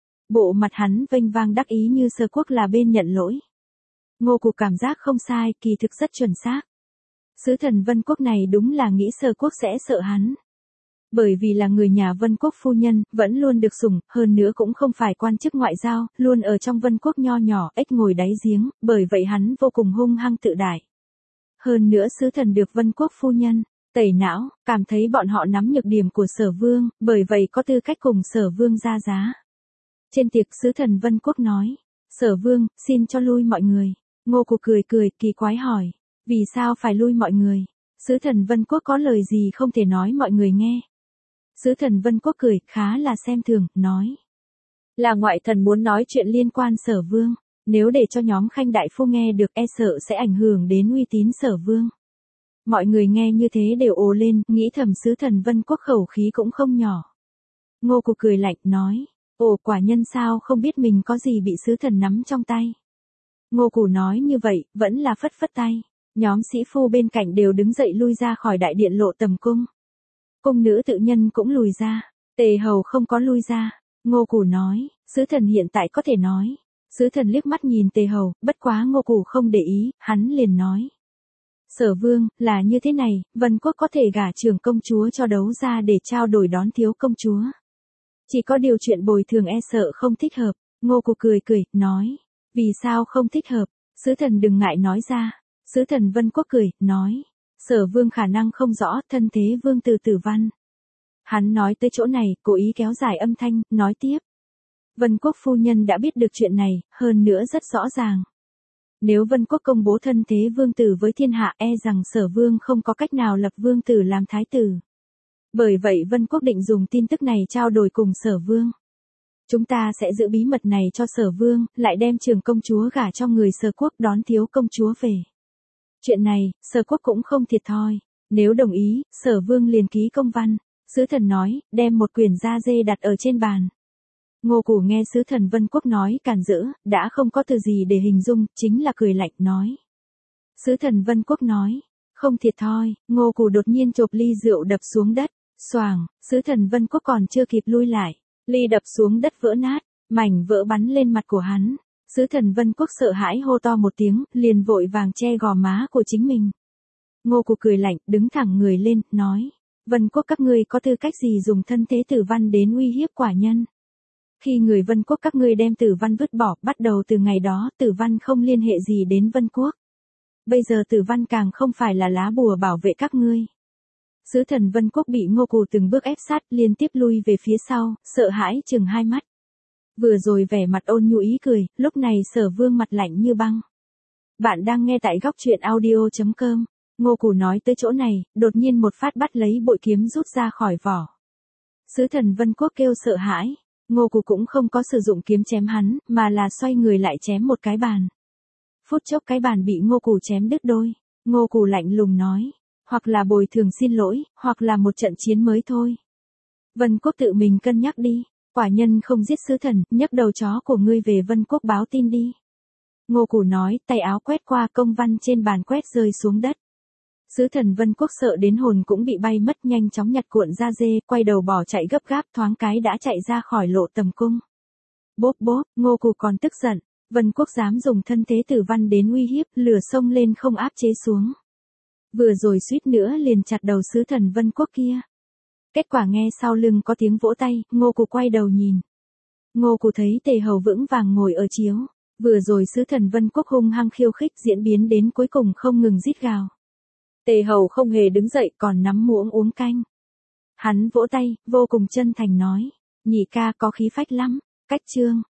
Speaker 1: Bộ mặt hắn vênh vang đắc ý như Sở Quốc là bên nhận lỗi. Ngô Cù cảm giác không sai, kỳ thực rất chuẩn xác. Sứ thần Vân Quốc này đúng là nghĩ Sở Quốc sẽ sợ hắn. Bởi vì là người nhà Vân Quốc phu nhân, vẫn luôn được sủng, hơn nữa cũng không phải quan chức ngoại giao, luôn ở trong Vân Quốc nho nhỏ, ếch ngồi đáy giếng, bởi vậy hắn vô cùng hung hăng tự đại. Hơn nữa sứ thần được Vân Quốc phu nhân tẩy não, cảm thấy bọn họ nắm nhược điểm của Sở Vương, bởi vậy có tư cách cùng Sở Vương ra giá. Trên tiệc sứ thần Vân Quốc nói, Sở Vương, xin cho lui mọi người. Ngô Cù cười cười, kỳ quái hỏi, vì sao phải lui mọi người? Sứ thần Vân Quốc có lời gì không thể nói mọi người nghe? Sứ thần Vân Quốc cười, khá là xem thường, nói. Là ngoại thần muốn nói chuyện liên quan Sở Vương, nếu để cho nhóm Khanh đại phu nghe được e sợ sẽ ảnh hưởng đến uy tín Sở Vương. Mọi người nghe như thế đều ồ lên, nghĩ thầm sứ thần Vân Quốc khẩu khí cũng không nhỏ. Ngô Cù cười lạnh, nói, ồ quả nhân sao không biết mình có gì bị sứ thần nắm trong tay. Ngô Cù nói như vậy, vẫn là phất phất tay. Nhóm sĩ phu bên cạnh đều đứng dậy lui ra khỏi đại điện Lộ Tầm Cung. Cung nữ tự nhân cũng lùi ra. Tề hầu không có lui ra. Ngô Cù nói, sứ thần hiện tại có thể nói. Sứ thần liếc mắt nhìn Tề hầu, bất quá Ngô Cù không để ý, hắn liền nói. Sở Vương, là như thế này, Vân Quốc có thể gả trưởng công chúa cho đấu ra để trao đổi đón thiếu công chúa. Chỉ có điều chuyện bồi thường e sợ không thích hợp. Ngô Cù cười cười, nói. Vì sao không thích hợp? Sứ thần đừng ngại nói ra. Sứ thần Vân Quốc cười, nói. Sở Vương khả năng không rõ, thân thế vương tử tử văn. Hắn nói tới chỗ này, cố ý kéo dài âm thanh, nói tiếp. Vân Quốc phu nhân đã biết được chuyện này, hơn nữa rất rõ ràng. Nếu Vân Quốc công bố thân thế vương tử với thiên hạ, e rằng Sở vương không có cách nào lập vương tử làm thái tử. Bởi vậy Vân Quốc định dùng tin tức này trao đổi cùng Sở vương. Chúng ta sẽ giữ bí mật này cho Sở vương, lại đem Trường công chúa gả cho người Sở quốc đón thiếu công chúa về. Chuyện này, Sở quốc cũng không thiệt thòi. Nếu đồng ý, Sở vương liền ký công văn. Sứ thần nói, đem một quyển da dê đặt ở trên bàn. Ngô Củ nghe sứ thần Vân Quốc nói càn rỡ, đã không có từ gì để hình dung, chính là cười lạnh nói. Sứ thần Vân Quốc nói, không thiệt thòi. Ngô Củ đột nhiên chộp ly rượu đập xuống đất, xoàng, sứ thần Vân Quốc còn chưa kịp lui lại, ly đập xuống đất vỡ nát, mảnh vỡ bắn lên mặt của hắn. Sứ thần Vân Quốc sợ hãi hô to một tiếng, liền vội vàng che gò má của chính mình. Ngô Củ cười lạnh, đứng thẳng người lên, nói, Vân Quốc các ngươi có tư cách gì dùng thân thế Tử Văn đến uy hiếp quả nhân? Khi người Vân Quốc các ngươi đem Tử Văn vứt bỏ, bắt đầu từ ngày đó, Tử Văn không liên hệ gì đến Vân Quốc. Bây giờ Tử Văn càng không phải là lá bùa bảo vệ các ngươi. Sứ thần Vân Quốc bị Ngô Củ từng bước ép sát, liên tiếp lui về phía sau, sợ hãi chừng hai mắt. Vừa rồi vẻ mặt ôn nhu ý cười, lúc này Sở vương mặt lạnh như băng. Bạn đang nghe tại góc truyện audio chấm com. Ngô Củ nói tới chỗ này, đột nhiên một phát bắt lấy bội kiếm rút ra khỏi vỏ. Sứ thần Vân Quốc kêu sợ hãi. Ngô Củ cũng không có sử dụng kiếm chém hắn, mà là xoay người lại chém một cái bàn. Phút chốc cái bàn bị Ngô Củ chém đứt đôi. Ngô Củ lạnh lùng nói, hoặc là bồi thường xin lỗi, hoặc là một trận chiến mới thôi. Vân Quốc tự mình cân nhắc đi, quả nhân không giết sứ thần, nhấc đầu chó của ngươi về Vân Quốc báo tin đi. Ngô Củ nói, tay áo quét qua, công văn trên bàn quét rơi xuống đất. Sứ thần Vân Quốc sợ đến hồn cũng bị bay mất, nhanh chóng nhặt cuộn da dê, quay đầu bỏ chạy gấp gáp, thoáng cái đã chạy ra khỏi lộ tầm cung. Bốp bốp, Ngô Củ còn tức giận, Vân Quốc dám dùng thân thế Tử Văn đến uy hiếp, lửa sông lên không áp chế xuống. Vừa rồi suýt nữa liền chặt đầu sứ thần Vân Quốc kia. Kết quả nghe sau lưng có tiếng vỗ tay, Ngô Củ quay đầu nhìn. Ngô Củ thấy Tề Hầu vững vàng ngồi ở chiếu, vừa rồi sứ thần Vân Quốc hung hăng khiêu khích diễn biến đến cuối cùng không ngừng rít gào. Tề Hầu không hề đứng dậy, còn nắm muỗng uống canh. Hắn vỗ tay, vô cùng chân thành nói, nhị ca có khí phách lắm, cách chương.